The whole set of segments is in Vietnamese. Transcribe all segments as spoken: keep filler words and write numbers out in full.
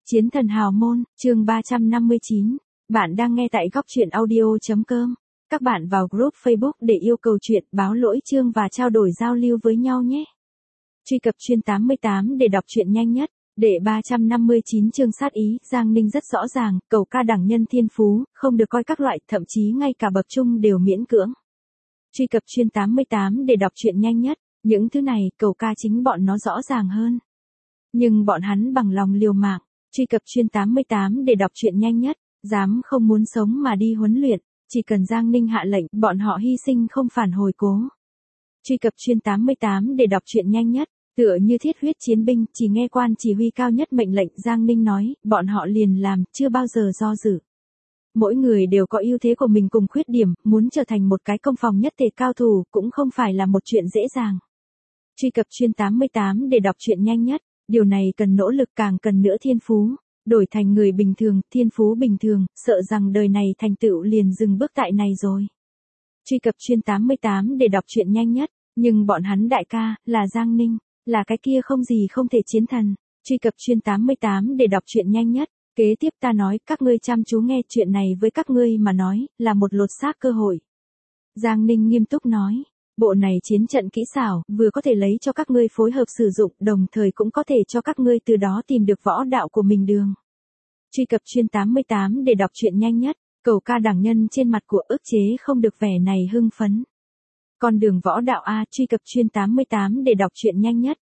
Chiến thần hào môn, chương ba trăm năm mươi chín. Bạn đang nghe tại góc truyện audio.com. Các bạn vào group Facebook để yêu cầu chuyện, báo lỗi chương và trao đổi giao lưu với nhau nhé. Truy cập chuyên tám mươi tám để đọc truyện nhanh nhất. Đệ ba trăm năm mươi chín chương sát ý, Giang Ninh rất rõ ràng, cầu ca đẳng nhân thiên phú, không được coi các loại, thậm chí ngay cả bậc trung đều miễn cưỡng. Truy cập chuyên tám mươi tám để đọc truyện nhanh nhất. Những thứ này, cầu ca chính bọn nó rõ ràng hơn. Nhưng bọn hắn bằng lòng liều mạng. Truy cập chuyên tám mươi tám để đọc truyện nhanh nhất. Dám không muốn sống mà đi huấn luyện. Chỉ cần Giang Ninh hạ lệnh, bọn họ hy sinh không phản hồi cố. Truy cập chuyên tám mươi tám để đọc truyện nhanh nhất. Tựa như thiết huyết chiến binh, chỉ nghe quan chỉ huy cao nhất mệnh lệnh, Giang Ninh nói, bọn họ liền làm, chưa bao giờ do dự. Mỗi người đều có ưu thế của mình cùng khuyết điểm, muốn trở thành một cái công phòng nhất thể cao thủ, cũng không phải là một chuyện dễ dàng. Truy cập chuyên tám mươi tám để đọc truyện nhanh nhất. Điều này cần nỗ lực, càng cần nữa thiên phú. Đổi thành người bình thường, thiên phú bình thường, sợ rằng đời này thành tựu liền dừng bước tại này rồi. Truy cập chuyên tám mươi tám để đọc truyện nhanh nhất. Nhưng bọn hắn đại ca, là Giang Ninh, là cái kia không gì không thể chiến thần. Truy cập chuyên tám mươi tám để đọc truyện nhanh nhất. Kế tiếp ta nói, các ngươi chăm chú nghe, chuyện này với các ngươi mà nói, là một lột xác cơ hội. Giang Ninh nghiêm túc nói. Bộ này chiến trận kỹ xảo, vừa có thể lấy cho các ngươi phối hợp sử dụng, đồng thời cũng có thể cho các ngươi từ đó tìm được võ đạo của mình đường. Truy cập chuyên tám mươi tám để đọc truyện nhanh nhất. Cầu ca đẳng nhân trên mặt của ức chế không được vẻ này hưng phấn. Con đường võ đạo A, truy cập chuyên tám mươi tám để đọc truyện nhanh nhất.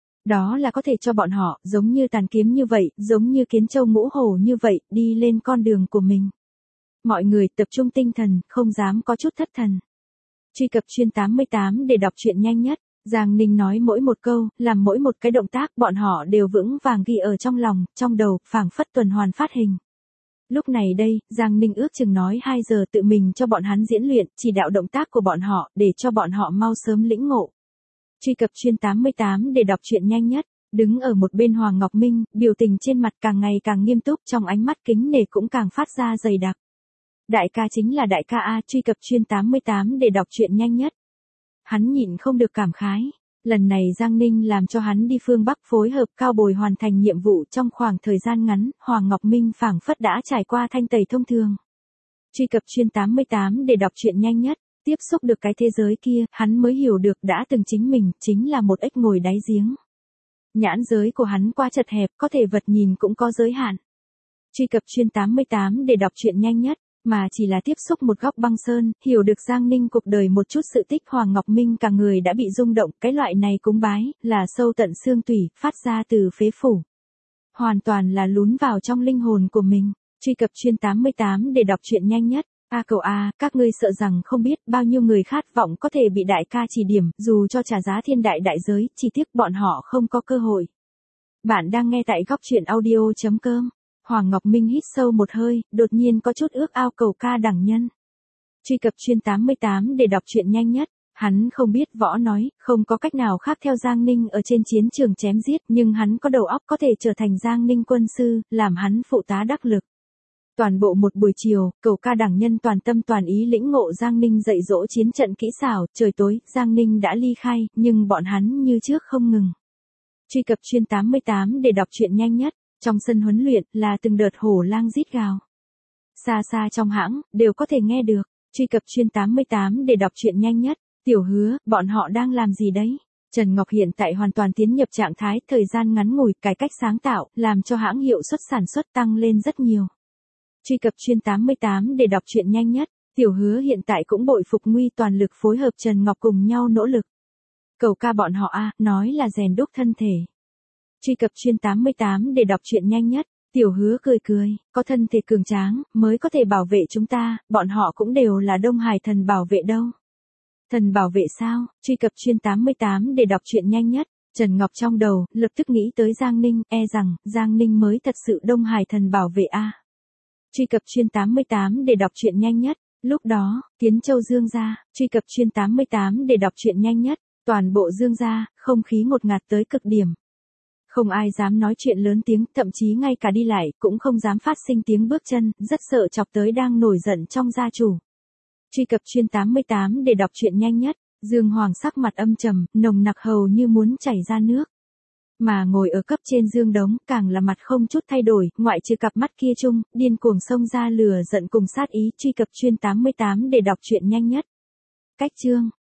Đó là có thể cho bọn họ, giống như tàn kiếm như vậy, giống như kiến châu ngũ hổ như vậy, đi lên con đường của mình. Mọi người tập trung tinh thần, không dám có chút thất thần. Truy cập chuyên tám mươi tám để đọc truyện nhanh nhất. Giang Ninh nói mỗi một câu, làm mỗi một cái động tác, bọn họ đều vững vàng ghi ở trong lòng, trong đầu, phảng phất tuần hoàn phát hình. Lúc này đây, Giang Ninh ước chừng nói hai giờ tự mình cho bọn hắn diễn luyện, chỉ đạo động tác của bọn họ, để cho bọn họ mau sớm lĩnh ngộ. Truy cập chuyên tám mươi tám để đọc truyện nhanh nhất. Đứng ở một bên Hoàng Ngọc Minh, biểu tình trên mặt càng ngày càng nghiêm túc, trong ánh mắt kính nể cũng càng phát ra dày đặc. Đại ca chính là đại ca A, truy cập chuyên tám mươi tám để đọc truyện nhanh nhất. Hắn nhịn không được cảm khái. Lần này Giang Ninh làm cho hắn đi phương Bắc phối hợp cao bồi hoàn thành nhiệm vụ trong khoảng thời gian ngắn, Hoàng Ngọc Minh phảng phất đã trải qua thanh tẩy thông thường. Truy cập chuyên tám mươi tám để đọc truyện nhanh nhất. Tiếp xúc được cái thế giới kia, hắn mới hiểu được đã từng chính mình, chính là một ếch ngồi đáy giếng. Nhãn giới của hắn quá chật hẹp, có thể vật nhìn cũng có giới hạn. Truy cập chuyên tám mươi tám để đọc truyện nhanh nhất. Mà chỉ là tiếp xúc một góc băng sơn, hiểu được Giang Ninh cuộc đời một chút sự tích, Hoàng Ngọc Minh cả người đã bị rung động, cái loại này cúng bái, là sâu tận xương tủy, phát ra từ phế phủ. Hoàn toàn là lún vào trong linh hồn của mình. Truy cập chuyên tám mươi tám để đọc truyện nhanh nhất. A cầu A, các ngươi sợ rằng không biết bao nhiêu người khát vọng có thể bị đại ca chỉ điểm, dù cho trả giá thiên đại đại giới, chỉ tiếc bọn họ không có cơ hội. Bạn đang nghe tại góc truyện audio.com. Hoàng Ngọc Minh hít sâu một hơi, đột nhiên có chút ước ao cầu ca đẳng nhân. Truy cập chuyên tám mươi tám để đọc truyện nhanh nhất. Hắn không biết võ nói, không có cách nào khác theo Giang Ninh ở trên chiến trường chém giết, nhưng hắn có đầu óc có thể trở thành Giang Ninh quân sư, làm hắn phụ tá đắc lực. Toàn bộ một buổi chiều, cầu ca đẳng nhân toàn tâm toàn ý lĩnh ngộ Giang Ninh dạy dỗ chiến trận kỹ xảo, trời tối, Giang Ninh đã ly khai, nhưng bọn hắn như trước không ngừng. Truy cập chuyên tám mươi tám để đọc truyện nhanh nhất. Trong sân huấn luyện, là từng đợt hổ lang rít gào. Xa xa trong hãng, đều có thể nghe được. Truy cập chuyên tám mươi tám để đọc truyện nhanh nhất. Tiểu Hứa, bọn họ đang làm gì đấy? Trần Ngọc hiện tại hoàn toàn tiến nhập trạng thái, thời gian ngắn ngủi, cải cách sáng tạo, làm cho hãng hiệu suất sản xuất tăng lên rất nhiều. Truy cập chuyên tám mươi tám để đọc truyện nhanh nhất. Tiểu Hứa hiện tại cũng bội phục nguy toàn lực phối hợp Trần Ngọc cùng nhau nỗ lực. Cầu ca bọn họ A, nói là rèn đúc thân thể. Truy cập chuyên tám mươi tám để đọc truyện nhanh nhất. Tiểu Hứa cười cười, có thân thể cường tráng, mới có thể bảo vệ chúng ta, bọn họ cũng đều là Đông Hải thần bảo vệ đâu. Thần bảo vệ sao? Truy cập chuyên tám mươi tám để đọc truyện nhanh nhất. Trần Ngọc trong đầu, lập tức nghĩ tới Giang Ninh, e rằng, Giang Ninh mới thật sự Đông Hải thần bảo vệ A. Truy cập chuyên tám mươi tám để đọc truyện nhanh nhất. Lúc đó, Kiến Châu Dương gia, truy cập chuyên tám mươi tám để đọc truyện nhanh nhất. Toàn bộ Dương gia, không khí ngột ngạt tới cực điểm. Không ai dám nói chuyện lớn tiếng, thậm chí ngay cả đi lại, cũng không dám phát sinh tiếng bước chân, rất sợ chọc tới đang nổi giận trong gia chủ. Truy cập chuyên tám mươi tám để đọc truyện nhanh nhất. Dương Hoàng sắc mặt âm trầm, nồng nặc hầu như muốn chảy ra nước. Mà ngồi ở cấp trên Dương Đống càng là mặt không chút thay đổi, ngoại trừ cặp mắt kia chung, điên cuồng xông ra lừa giận cùng sát ý truy cập chuyên tám mươi tám để đọc truyện nhanh nhất. Cách chương